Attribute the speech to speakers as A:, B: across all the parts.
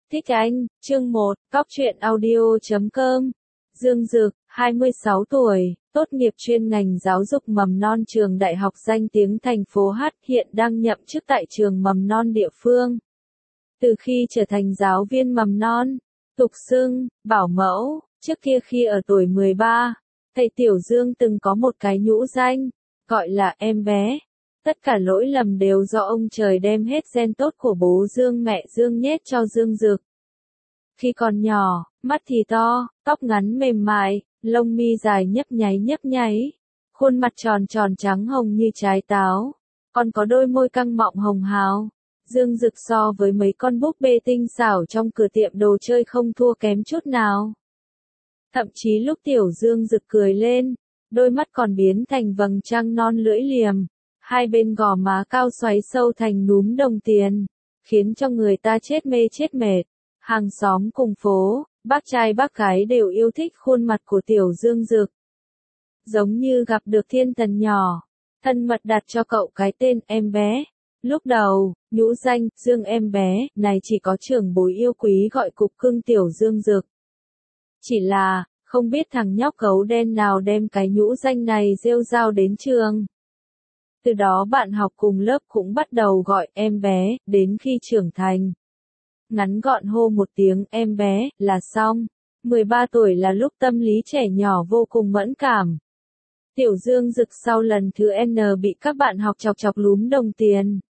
A: Thích anh, chương 1, Cóc truyện audio.com. Dương Dực, 26 tuổi, tốt nghiệp chuyên ngành giáo dục mầm non trường đại học danh tiếng thành phố H, hiện đang nhậm chức tại trường mầm non địa phương. Từ khi trở thành giáo viên mầm non, tục xưng, bảo mẫu, trước kia khi ở tuổi 13, thầy Tiểu Dương từng có một cái nhũ danh, gọi là em bé. Tất cả lỗi lầm đều do ông trời đem hết gen tốt của bố Dương mẹ Dương nhét cho Dương Dực. Khi còn nhỏ, mắt thì to, tóc ngắn mềm mại, lông mi dài nhấp nháy, khuôn mặt tròn tròn trắng hồng như trái táo, còn có đôi môi căng mọng hồng hào. Dương Dực so với mấy con búp bê tinh xảo trong cửa tiệm đồ chơi không thua kém chút nào. Thậm chí lúc Tiểu Dương Dực cười lên, đôi mắt còn biến thành vầng trăng non lưỡi liềm, hai bên gò má cao xoáy sâu thành núm đồng tiền, khiến cho người ta chết mê chết mệt. Hàng xóm cùng phố, bác trai bác gái đều yêu thích khuôn mặt của Tiểu Dương Dực. Giống như gặp được thiên thần nhỏ, thân mật đặt cho cậu cái tên em bé. Lúc đầu, nhũ danh Dương em bé này chỉ có trưởng bối yêu quý gọi cục cưng Tiểu Dương Dực. Chỉ là, không biết thằng nhóc gấu đen nào đem cái nhũ danh này rêu rao đến trường. Từ đó bạn học cùng lớp cũng bắt đầu gọi em bé, đến khi trưởng thành. Ngắn gọn hô một tiếng em bé, là xong. 13 tuổi là lúc tâm lý trẻ nhỏ vô cùng mẫn cảm. Tiểu Dương Dực sau lần thứ N bị các bạn học chọc chọc lúm đồng tiền.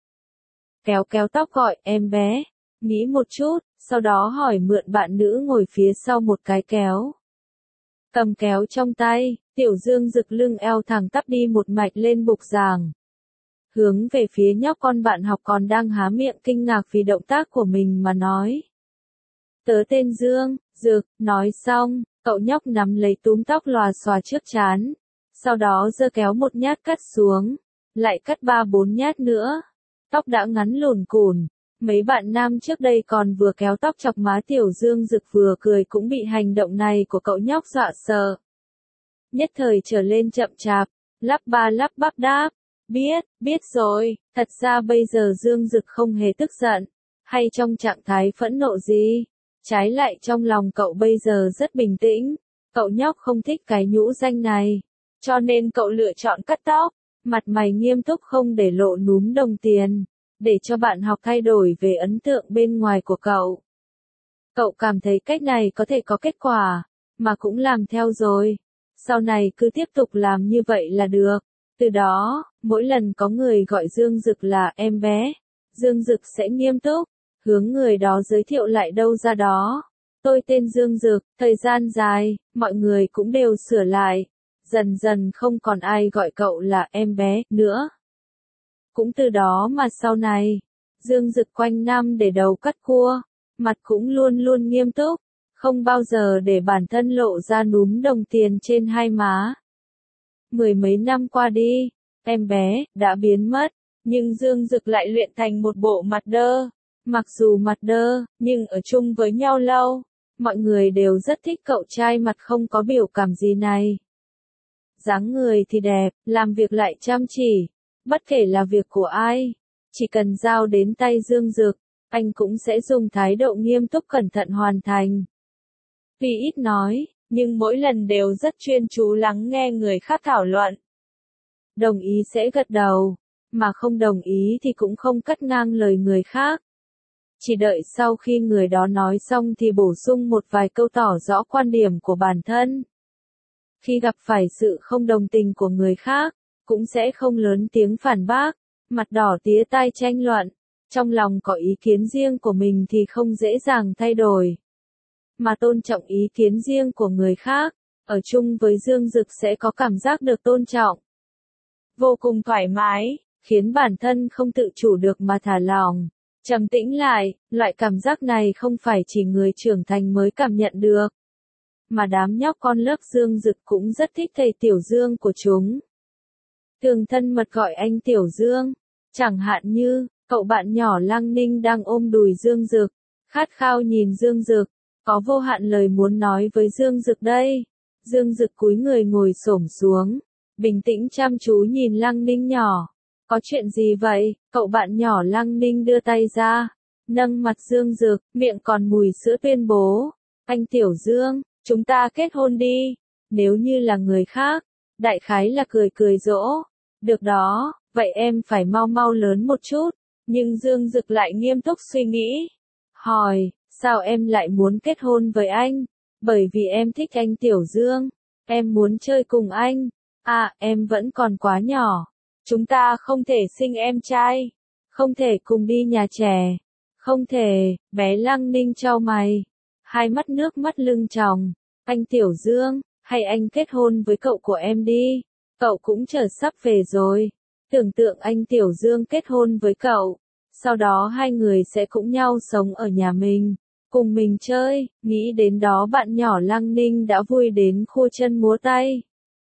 A: Kéo tóc gọi em bé, nghĩ một chút, sau đó hỏi mượn bạn nữ ngồi phía sau một cái kéo. Cầm kéo trong tay, Tiểu Dương Dực lưng eo thẳng tắp đi một mạch lên bục giảng. Hướng về phía nhóc con bạn học còn đang há miệng kinh ngạc vì động tác của mình mà nói. Tớ tên Dương Dực, nói xong, cậu nhóc nắm lấy túm tóc lòa xòa trước trán, sau đó giơ kéo một nhát cắt xuống, lại cắt 3-4 nhát nữa. Tóc đã ngắn lùn cùn, mấy bạn nam trước đây còn vừa kéo tóc chọc má Tiểu Dương Dực vừa cười cũng bị hành động này của cậu nhóc dọa sợ. Nhất thời trở lên chậm chạp, lắp ba lắp bắp đáp. Biết rồi, thật ra bây giờ Dương Dực không hề tức giận, hay trong trạng thái phẫn nộ gì. Trái lại trong lòng cậu bây giờ rất bình tĩnh, cậu nhóc không thích cái nhũ danh này, cho nên cậu lựa chọn cắt tóc, mặt mày nghiêm túc không để lộ núm đồng tiền, để cho bạn học thay đổi về ấn tượng bên ngoài của cậu. Cậu cảm thấy cách này có thể có kết quả, mà cũng làm theo rồi, sau này cứ tiếp tục làm như vậy là được. Từ đó, mỗi lần có người gọi Dương Dực là em bé, Dương Dực sẽ nghiêm túc, hướng người đó giới thiệu lại đâu ra đó. Tôi tên Dương Dực, thời gian dài, mọi người cũng đều sửa lại, dần dần không còn ai gọi cậu là em bé nữa. Cũng từ đó mà sau này, Dương Dực quanh năm để đầu cắt cua, mặt cũng luôn luôn nghiêm túc, không bao giờ để bản thân lộ ra núm đồng tiền trên hai má. 10 mấy năm qua đi, em bé đã biến mất, nhưng Dương Dực lại luyện thành một bộ mặt đơ. Mặc dù mặt đơ, nhưng ở chung với nhau lâu, mọi người đều rất thích cậu trai mặt không có biểu cảm gì này. Dáng người thì đẹp, làm việc lại chăm chỉ, bất kể là việc của ai, chỉ cần giao đến tay Dương Dực, anh cũng sẽ dùng thái độ nghiêm túc cẩn thận hoàn thành. Tuy ít nói, nhưng mỗi lần đều rất chuyên chú lắng nghe người khác thảo luận. Đồng ý sẽ gật đầu, mà không đồng ý thì cũng không cắt ngang lời người khác. Chỉ đợi sau khi người đó nói xong thì bổ sung một vài câu tỏ rõ quan điểm của bản thân. Khi gặp phải sự không đồng tình của người khác, cũng sẽ không lớn tiếng phản bác, mặt đỏ tía tai tranh luận. Trong lòng có ý kiến riêng của mình thì không dễ dàng thay đổi, mà tôn trọng ý kiến riêng của người khác, ở chung với Dương Dực sẽ có cảm giác được tôn trọng. Vô cùng thoải mái, khiến bản thân không tự chủ được mà thả lỏng, trầm tĩnh lại, loại cảm giác này không phải chỉ người trưởng thành mới cảm nhận được. Mà đám nhóc con lớp Dương Dực cũng rất thích thầy Tiểu Dương của chúng. Thường thân mật gọi anh Tiểu Dương, chẳng hạn như, cậu bạn nhỏ Lăng Ninh đang ôm đùi Dương Dực, khát khao nhìn Dương Dực. Có vô hạn lời muốn nói với Dương Dực đây. Dương Dực cúi người ngồi xổm xuống, bình tĩnh chăm chú nhìn Lăng Ninh nhỏ. Có chuyện gì vậy? Cậu bạn nhỏ Lăng Ninh đưa tay ra, nâng mặt Dương Dực, miệng còn mùi sữa tuyên bố. Anh Tiểu Dương, chúng ta kết hôn đi. Nếu như là người khác, đại khái là cười cười dỗ. Được đó, vậy em phải mau mau lớn một chút. Nhưng Dương Dực lại nghiêm túc suy nghĩ. Hỏi, sao em lại muốn kết hôn với anh? Bởi vì em thích anh Tiểu Dương. Em muốn chơi cùng anh. À, em vẫn còn quá nhỏ. Chúng ta không thể sinh em trai. Không thể cùng đi nhà trẻ. Không thể, bé Lăng Ninh chau mày. Hai mắt nước mắt lưng tròng. Anh Tiểu Dương, hay anh kết hôn với cậu của em đi. Cậu cũng chờ sắp về rồi. Tưởng tượng anh Tiểu Dương kết hôn với cậu. Sau đó hai người sẽ cùng nhau sống ở nhà mình. Cùng mình chơi, nghĩ đến đó bạn nhỏ Lăng Ninh đã vui đến khô chân múa tay.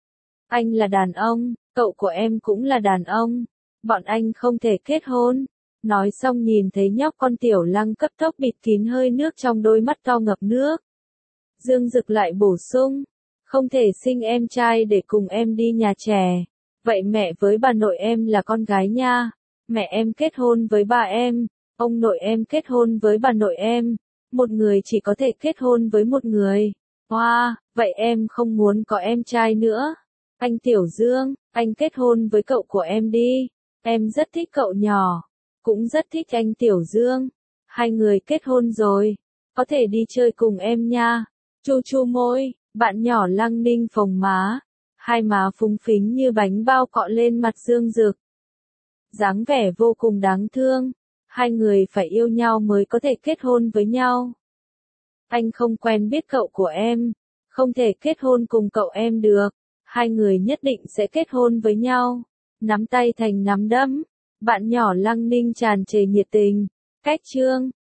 A: Anh là đàn ông, cậu của em cũng là đàn ông. Bọn anh không thể kết hôn. Nói xong nhìn thấy nhóc con Tiểu Lăng cấp tốc bịt kín hơi nước trong đôi mắt to ngập nước. Dương Dực lại bổ sung, không thể sinh em trai để cùng em đi nhà trẻ. Vậy mẹ với bà nội em là con gái nha. Mẹ em kết hôn với bà em, ông nội em kết hôn với bà nội em. Một người chỉ có thể kết hôn với một người. Wow, vậy em không muốn có em trai nữa. Anh Tiểu Dương, anh kết hôn với cậu của em đi. Em rất thích cậu nhỏ. Cũng rất thích anh Tiểu Dương. Hai người kết hôn rồi. Có thể đi chơi cùng em nha. Chu chu môi, bạn nhỏ Lăng Ninh phồng má. Hai má phúng phính như bánh bao cọ lên mặt Dương Dực. Dáng vẻ vô cùng đáng thương. Hai người phải yêu nhau mới có thể kết hôn với nhau. Anh không quen biết cậu của em. Không thể kết hôn cùng cậu em được. Hai người nhất định sẽ kết hôn với nhau. Nắm tay thành nắm đấm. Bạn nhỏ Lăng Ninh tràn trề nhiệt tình. Cách chương